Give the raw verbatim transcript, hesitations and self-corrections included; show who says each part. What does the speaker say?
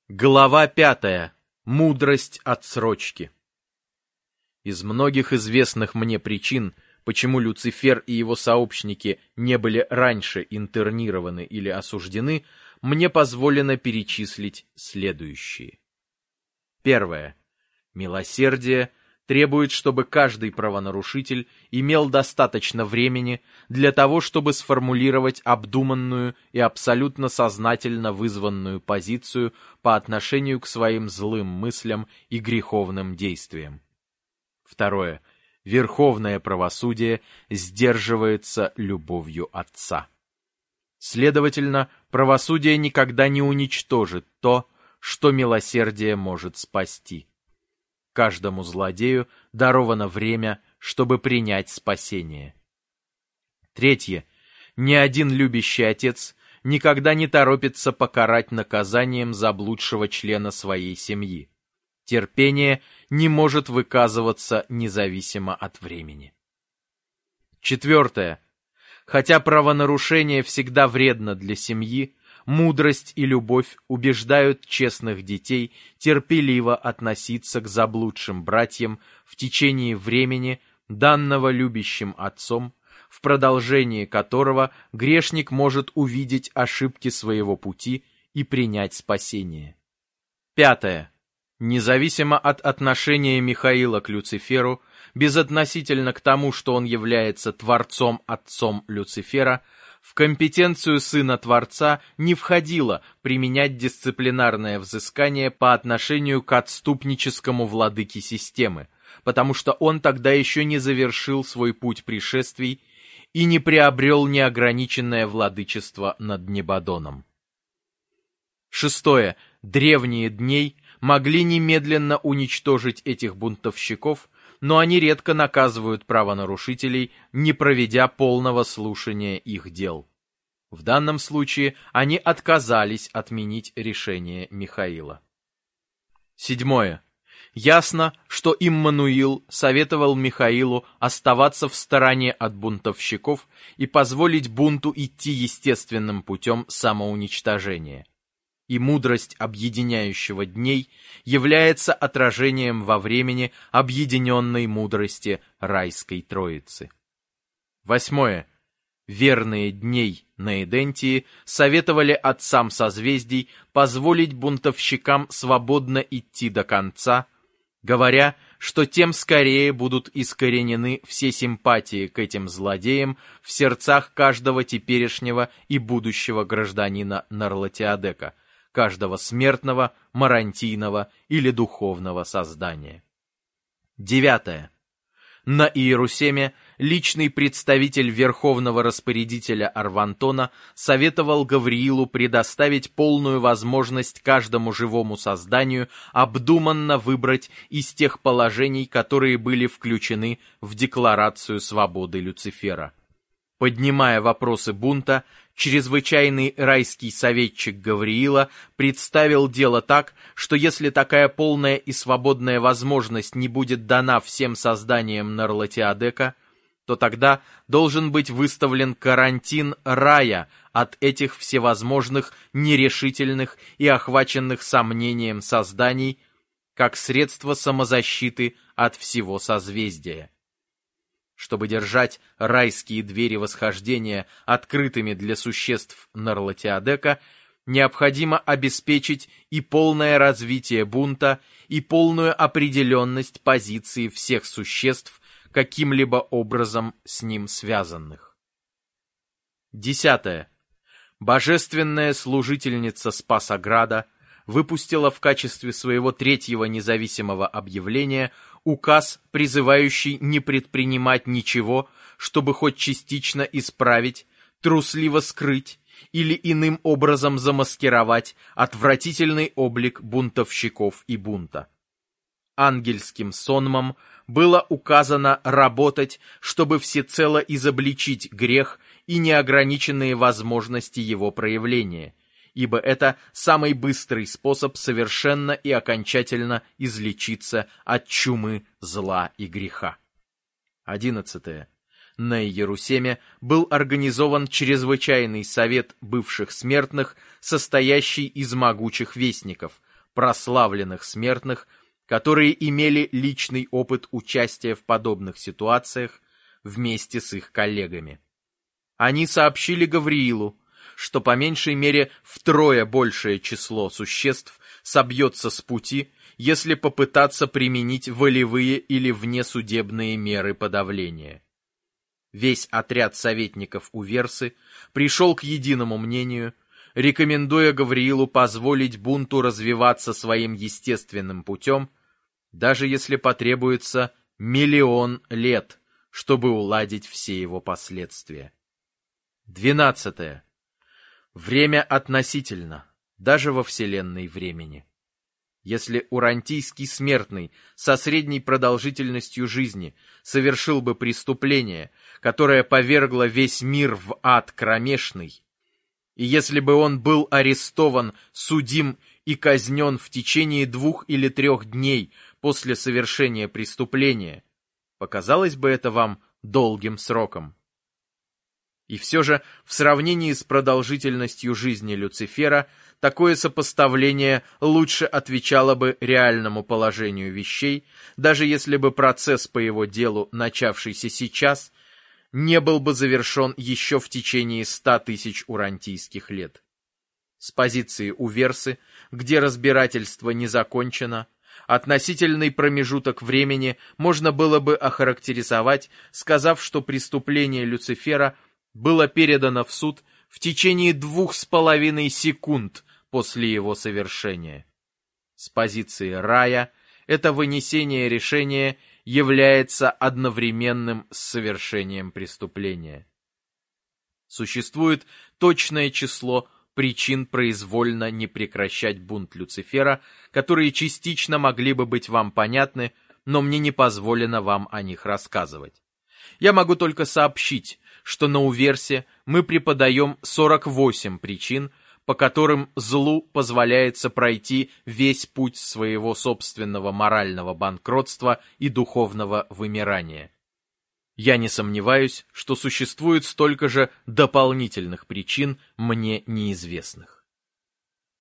Speaker 1: Глава пятая. Мудрость отсрочки. Из многих известных мне причин, почему Люцифер и его сообщники не были раньше интернированы или осуждены, мне позволено перечислить следующие. Первое. Милосердие требует, чтобы каждый правонарушитель имел достаточно времени для того, чтобы сформулировать обдуманную и абсолютно сознательно вызванную позицию по отношению к своим злым мыслям и греховным действиям. Второе. Верховное правосудие сдерживается любовью Отца. Следовательно, правосудие никогда не уничтожит то, что милосердие может спасти. Каждому злодею даровано время, чтобы принять спасение. Третье. Ни один любящий отец никогда не торопится покарать наказанием заблудшего члена своей семьи. Терпение не может выказываться независимо от времени. Четвертое. Хотя правонарушение всегда вредно для семьи, мудрость и любовь убеждают честных детей терпеливо относиться к заблудшим братьям в течение времени, данного любящим отцом, в продолжении которого грешник может увидеть ошибки своего пути и принять спасение. Пятое. Независимо от отношения Михаила к Люциферу, безотносительно к тому, что он является Творцом-Отцом Люцифера, в компетенцию Сына Творца не входило применять дисциплинарное взыскание по отношению к отступническому владыке системы, потому что он тогда еще не завершил свой путь пришествий и не приобрел неограниченное владычество над Небодоном. Шестое. Древние дней могли немедленно уничтожить этих бунтовщиков, но они редко наказывают правонарушителей, не проведя полного слушания их дел. В данном случае они отказались отменить решение Михаила. Седьмое. Ясно, что Иммануил советовал Михаилу оставаться в стороне от бунтовщиков и позволить бунту идти естественным путем самоуничтожения. И мудрость объединяющего дней является отражением во времени объединенной мудрости райской Троицы. Восьмое. Верные дней на Эдентии советовали отцам созвездий позволить бунтовщикам свободно идти до конца, говоря, что тем скорее будут искоренены все симпатии к этим злодеям в сердцах каждого теперешнего и будущего гражданина Нарлатиадека, каждого смертного, марантийного или духовного создания. Девятое. На Иерусеме личный представитель Верховного Распорядителя Арвантона советовал Гавриилу предоставить полную возможность каждому живому созданию обдуманно выбрать из тех положений, которые были включены в Декларацию свободы Люцифера. Поднимая вопросы бунта, чрезвычайный райский советчик Гавриила представил дело так, что если такая полная и свободная возможность не будет дана всем созданиям Нарлатиадека, то тогда должен быть выставлен карантин рая от этих всевозможных нерешительных и охваченных сомнением созданий, как средство самозащиты от всего созвездия. Чтобы держать райские двери восхождения открытыми для существ Нарлатиадека, необходимо обеспечить и полное развитие бунта, и полную определенность позиции всех существ, каким-либо образом с ним связанных. Десятое. Божественная служительница Спасограда выпустила в качестве своего третьего независимого объявления указ, призывающий не предпринимать ничего, чтобы хоть частично исправить, трусливо скрыть или иным образом замаскировать отвратительный облик бунтовщиков и бунта. Ангельским сонмом было указано работать, чтобы всецело изобличить грех и неограниченные возможности его проявления, ибо это самый быстрый способ совершенно и окончательно излечиться от чумы зла и греха. Одиннадцатое. На Иерусалиме был организован чрезвычайный совет бывших смертных, состоящий из могучих вестников, прославленных смертных, которые имели личный опыт участия в подобных ситуациях вместе с их коллегами. Они сообщили Гавриилу, что по меньшей мере втрое большее число существ собьется с пути, если попытаться применить волевые или внесудебные меры подавления. Весь отряд советников Уверсы пришел к единому мнению, рекомендуя Гавриилу позволить бунту развиваться своим естественным путем, даже если потребуется миллион лет, чтобы уладить все его последствия. Двенадцатое. Время относительно, даже во вселенной времени. Если урантийский смертный со средней продолжительностью жизни совершил бы преступление, которое повергло весь мир в ад кромешный, и если бы он был арестован, судим и казнен в течение двух или трех дней после совершения преступления, показалось бы это вам долгим сроком. И все же, в сравнении с продолжительностью жизни Люцифера, такое сопоставление лучше отвечало бы реальному положению вещей, даже если бы процесс по его делу, начавшийся сейчас, не был бы завершен еще в течение ста тысяч урантийских лет. С позиции Уверсы, где разбирательство не закончено, относительный промежуток времени можно было бы охарактеризовать, сказав, что преступление Люцифера было передано в суд в течение двух с половиной секунд после его совершения. С позиции рая это вынесение решения является одновременным с совершением преступления. Существует точное число причин произвольно не прекращать бунт Люцифера, которые частично могли бы быть вам понятны, но мне не позволено вам о них рассказывать. Я могу только сообщить, что на Уверсе мы преподаем сорок восемь причин, по которым злу позволяется пройти весь путь своего собственного морального банкротства и духовного вымирания. Я не сомневаюсь, что существует столько же дополнительных причин, мне неизвестных.